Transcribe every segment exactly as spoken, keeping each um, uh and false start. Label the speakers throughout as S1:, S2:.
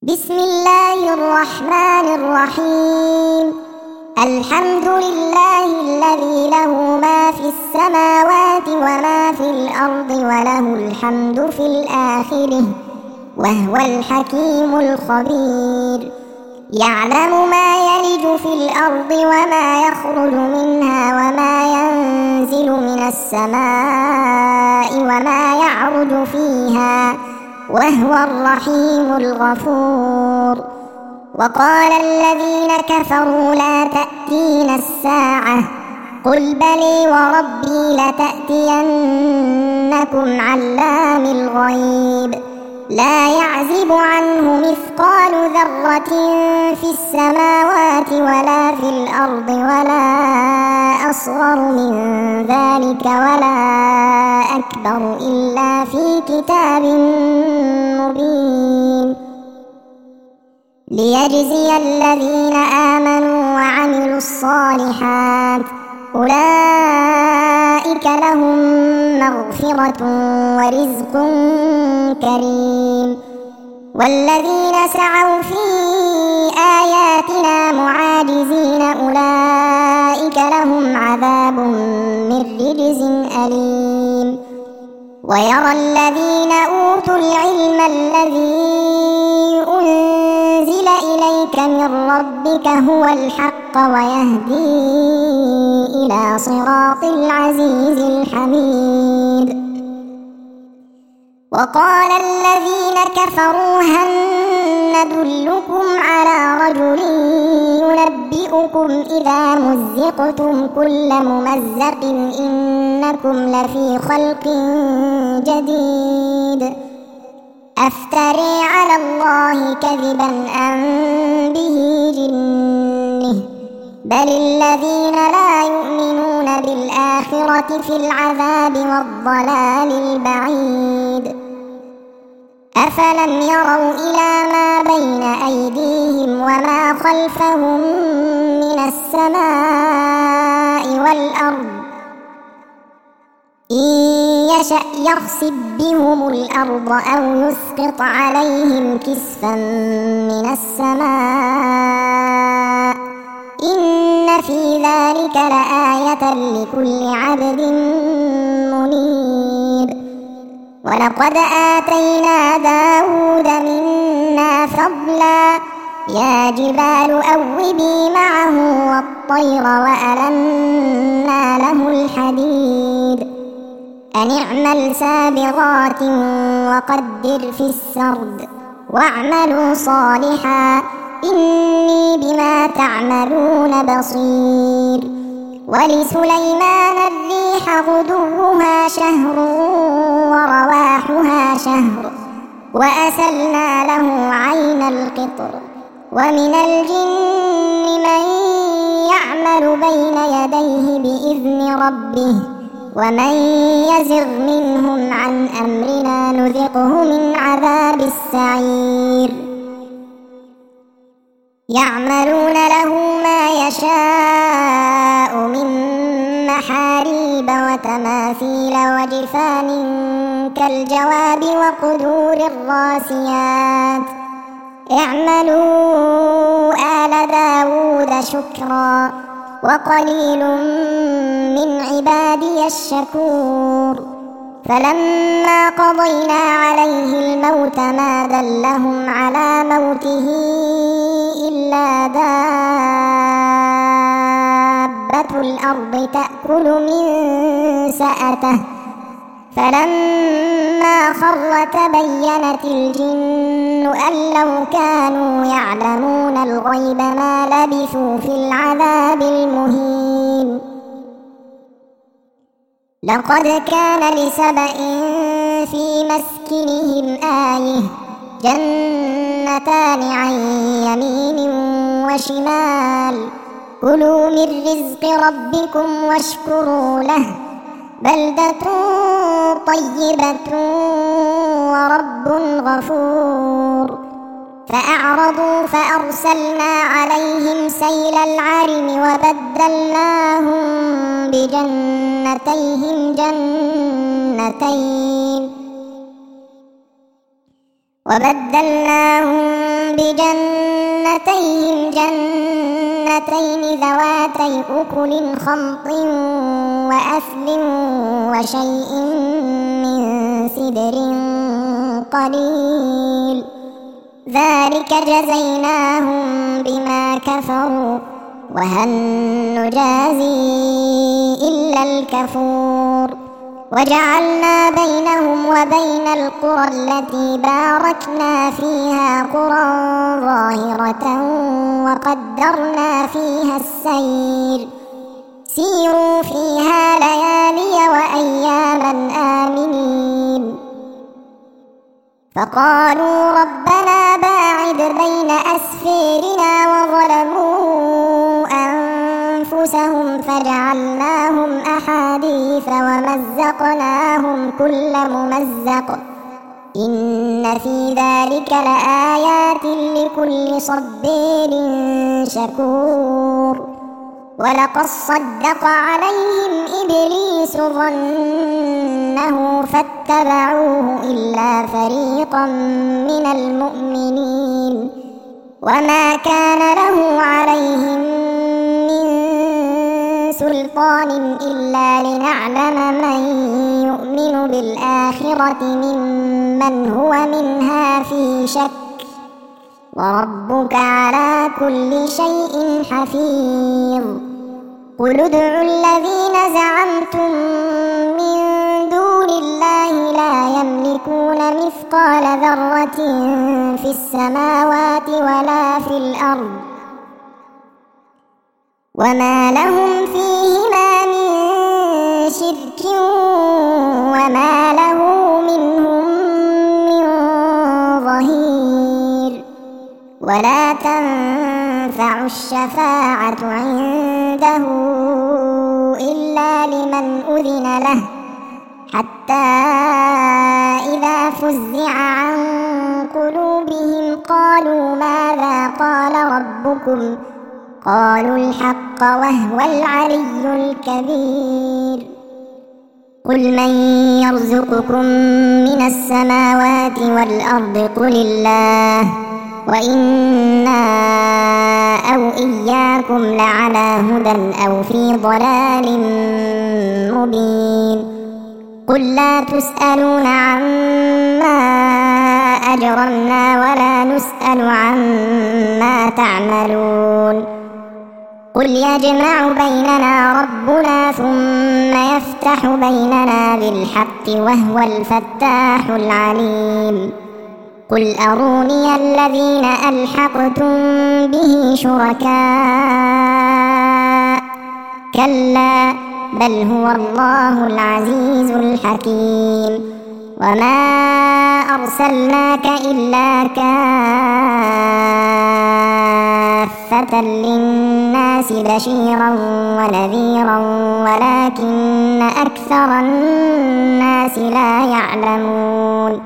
S1: بسم الله الرحمن الرحيم. الحمد لله الذي له ما في السماوات وما في الأرض وله الحمد في الآخرة وهو الحكيم الخبير. يعلم ما يلج في الأرض وما يخرج منها وما ينزل من السماء وما يعرج فيها وهو الرحيم الغفور. وقال الذين كفروا لا تأتينا الساعة قل بلي وربي لتأتينكم علام الغيب لا يعزب عنه مثقال ذرة في السماوات ولا في الأرض ولا أصغر من ذلك ولا أكبر إلا في كتاب مبين ليجزي الذين آمنوا وعملوا الصالحات أولئك لهم مغفرة ورزق كريم. والذين سعوا في آياتنا معاجزين أولئك لهم عذاب من رجز أليم. ويرى الذين أوتوا العلم الذي أنزل إليك من ربك هو الحق ويهدي إلى صراط العزيز الحميد. وقال الذين كفروا هل ندلكم على رجل ينبئكم إذا مزقتم كل ممزق إنكم لفي خلق جديد أفتري على الله كذبا أم به جنة بل الذين لا يؤمنون بالآخرة في العذاب والضلال البعيد. أفلم يروا إلى ما بين أيديهم وما خلفهم من السماء والأرض إن يشأ يخسف بهم الأرض أو يسقط عليهم كسفا من السماء إن في ذلك لآية لكل عبد منيب. ولقد آتينا داود منا فضلا يا جبال أوبي معه والطير وألنا له الحديد أن اعمل سابغات وقدر في السرد واعملوا صالحا إني بما تعملون بصير. ولسليمان الريح غدوها شهر ورواحها شهر وأسلنا له عين القطر ومن الجن من يعمل بين يديه بإذن ربه ومن يزغ منهم عن أمرنا نذقه من عذاب السعير. يعملون له ما يشاء من محاريب وتماثيل وجفان كالجواب وقدور الراسيات اعملوا آل داود شكرا وقليل من عبادي الشكور. فلما قضينا عليه الموت ما دلهم على موته إلا دابة الأرض تأكل من سأته فلما خر تبينت الجن أن لو كانوا يعلمون الغيب ما لبثوا في العذاب المهين. لقد كان لسبإ في مسكنهم آية جنتان عن يمين وشمال كلوا من رزق ربكم واشكروا له بلدة طيبة ورب غفور. فأعرضوا فأرسلنا عليهم سيل العرم وبدلناهم بجنتيهم جنتين وبدلناهم بجنتيهم جنتين ذواتي أكل خمط وأثل وشيء من سدر قليل ذلك جزيناهم بما كفروا وهل نجازي إلا الكفور وجعلنا بينهم وبين القرى التي باركنا فيها قرى ظاهرة وقدرنا فيها السير سيروا فيها ليالي وأياما آمنين فقالوا ربنا باعد بين أسفيرنا وظلموا أنفسهم فجعلناهم أحاديث ومزقناهم كل ممزق إن في ذلك لآيات لكل صبير شكور ولقد صدق عليهم إبليس ظنه فاتبعوه إلا فريقا من المؤمنين وما كان له عليهم من سلطان إلا لنعلم من يؤمن بالآخرة ممن هو منها في شك وربك على كل شيء حفيظ قل ادعوا الذين زعمتم من دون الله لا يملكون مثقال ذرة في السماوات ولا في الأرض وما لهم فيهما من شرك وما له منهم من ظهير ولا تنفع الشفاعة عنده إلا لمن أذن له حتى إذا فزع عن قلوبهم قالوا ماذا قال ربكم قالوا الحق وهو العلي الكبير قل من يرزقكم من السماوات والأرض قل الله وإنا أو إياكم لعلى هدى أو في ضلال مبين قل لا تسألون عما أجرمنا ولا نسأل عما تعملون قل يجمع بيننا ربنا ثم يفتح بيننا بالحق وهو الفتاح العليم قل أروني الذين ألحقتم به شركاء كلا بل هو الله العزيز الحكيم وما أرسلناك إلا كافة للناس بشيرا ونذيرا ولكن أكثر الناس لا يعلمون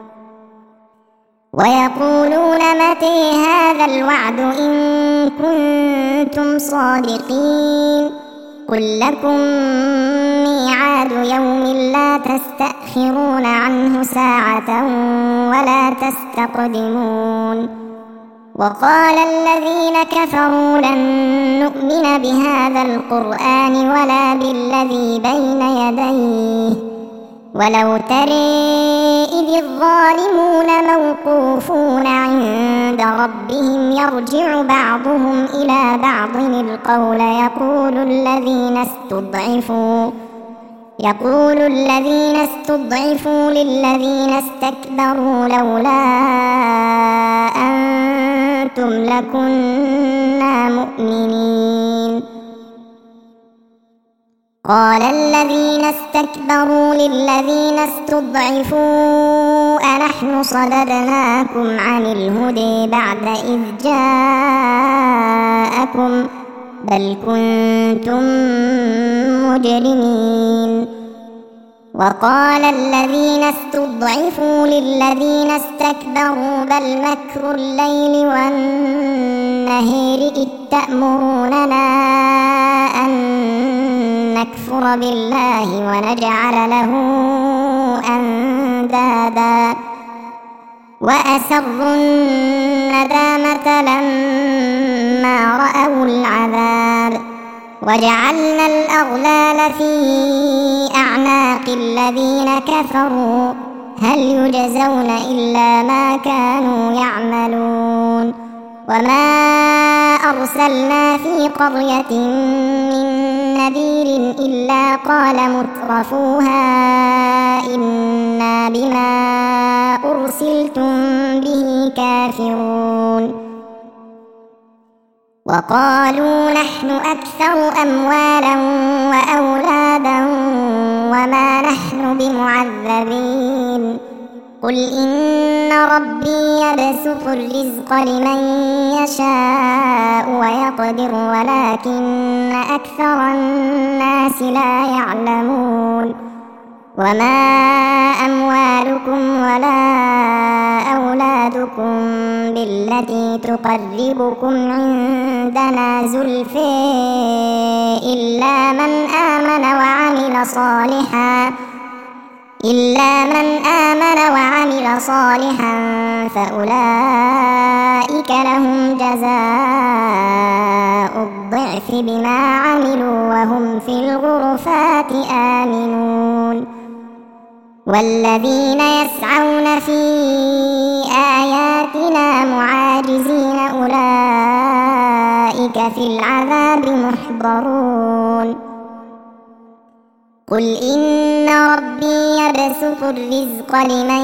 S1: ويقولون متى هذا الوعد إن كنتم صادقين قل لكم ميعاد يوم لا تستأخرون عنه ساعة ولا تستقدمون وقال الذين كفروا لن نؤمن بهذا القرآن ولا بالذي بين يديه ولو ترى إذ الظالمون موقوفون عند ربهم يرجع بعضهم إلى بعض القول يقول الذين استضعفوا يقول الذين استضعفوا للذين استكبروا لولا أنتم لكنا مؤمنين قال الذين استكبروا للذين استضعفوا أنحن صددناكم عن الهدى بعد إذ جاءكم بل كنتم مجرمين وقال الذين استضعفوا للذين استكبروا بل مكر الليل والنهار إذ تأمروننا أن نكفر بالله ونجعل له أندادا وأسروا الندامة لما رأوا العذاب وجعلنا الأغلال في أعناق الذين كفروا هل يجزون إلا ما كانوا يعملون وما أرسلنا في قرية من نذير إلا قال مترفوها إنا بما أرسلتم به كافرون وقالوا نحن أكثر أموالا وأولادا وما نحن بمعذبين قل إن ربي يبسط الرزق لمن يشاء ويقدر ولكن أكثر الناس لا يعلمون وما أموالكم ولا أولادكم بالتي تقربكم عندنا زلفى إلا من آمن وعمل صالحا إلا من آمن وعمل صالحا فأولئك لهم جزاء الضعف بما عملوا وهم في الغرفات آمنون والذين يسعون في آياتنا معاجزين أولئك في العذاب محضرون قل إن ربي يبسط الرزق لمن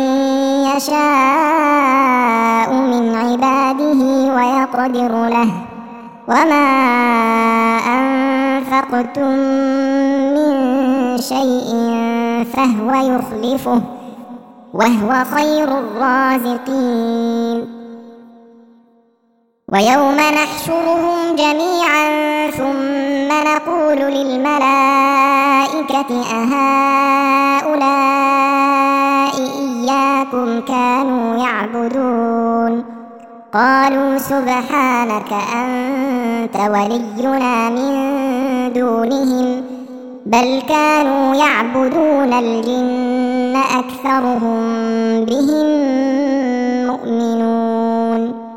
S1: يشاء من عباده ويقدر له وما أنفقتم من شيء فهو يخلفه وهو خير الرازقين ويوم نحشرهم جميعا ثم نقول للملائكة أهؤلاء إياكم كانوا يعبدون قالوا سبحانك أنت ولينا من دونهم بل كانوا يعبدون الجن أكثرهم بهم مؤمنون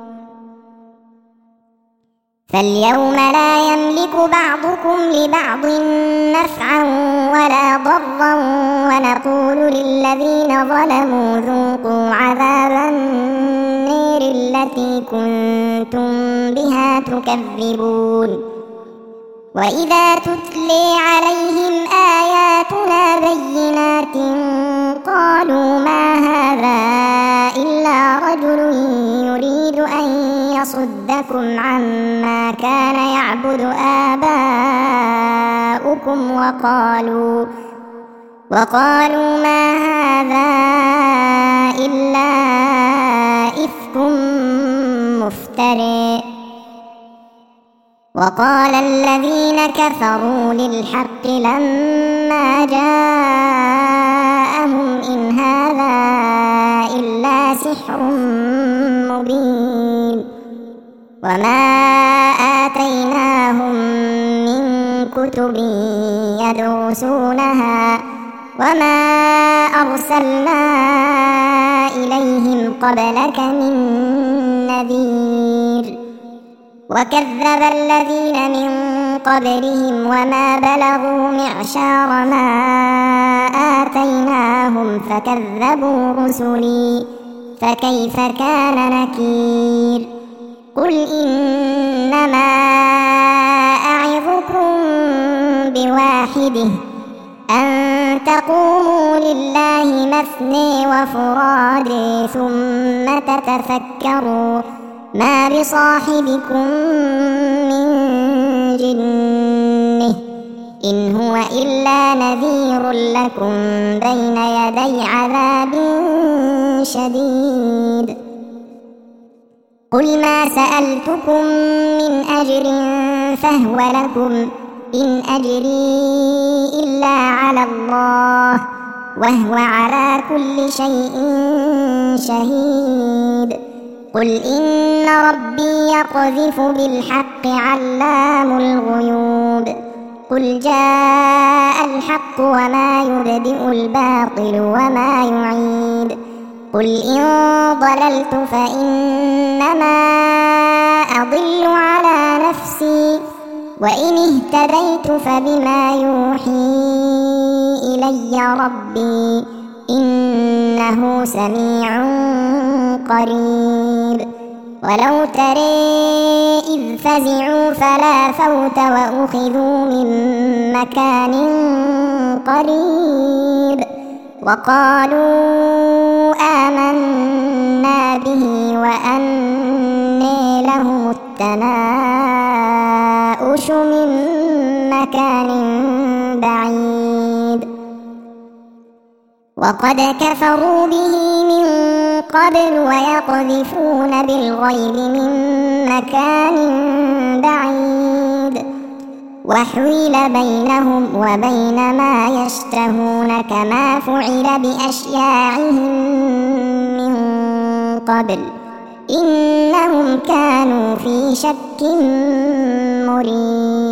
S1: فاليوم لا يملك بعضكم لبعض نفعا ولا ضرا ونقول للذين ظلموا ذوقوا عذاب النير التي كنتم بها تكذبون وإذا تتلي عليهم آياتنا بينات قالوا ما هذا إلا رجل يريد أن يصدكم عما كان يعبد آباؤكم وقالوا وقالوا ما هذا إلا إفك مفترٍ وقال الذين كفروا للحق لما جاءهم إن هذا إلا سحر مبين وما آتيناهم من كتب يدرسونها وما أرسلنا إليهم قبلك من نذير وكذب الذين من قبلهم وما بلغوا معشار ما آتيناهم فكذبوا رسلي فكيف كان نكير قل إنما أعظكم بواحده أن تقوموا لله مثني وفرادي ثم تتفكروا ما بصاحبكم من جنة إن هو إلا نذير لكم بين يدي عذاب شديد قل ما سألتكم من أجر فهو لكم إن أجري إلا على الله وهو على كل شيء شهيد قل إن ربي يقذف بالحق علام الغيوب قل جاء الحق وما يبدئ الباطل وما يعيد قل إن ضللت فإنما أضل على نفسي وإن اهتديت فبما يوحي إلي ربي إنه سميع قريب ولو ترى إذ فزعوا فلا فوت وأخذوا من مكان قريب وقالوا آمنا به وأنى لهم التناؤش من مكان بعيد وقد كفروا به من قبل ويقذفون بالغيب من مكان بعيد وحيل بينهم وبين ما يشتهون كما فعل بأشياعهم من قبل إنهم كانوا في شك مريب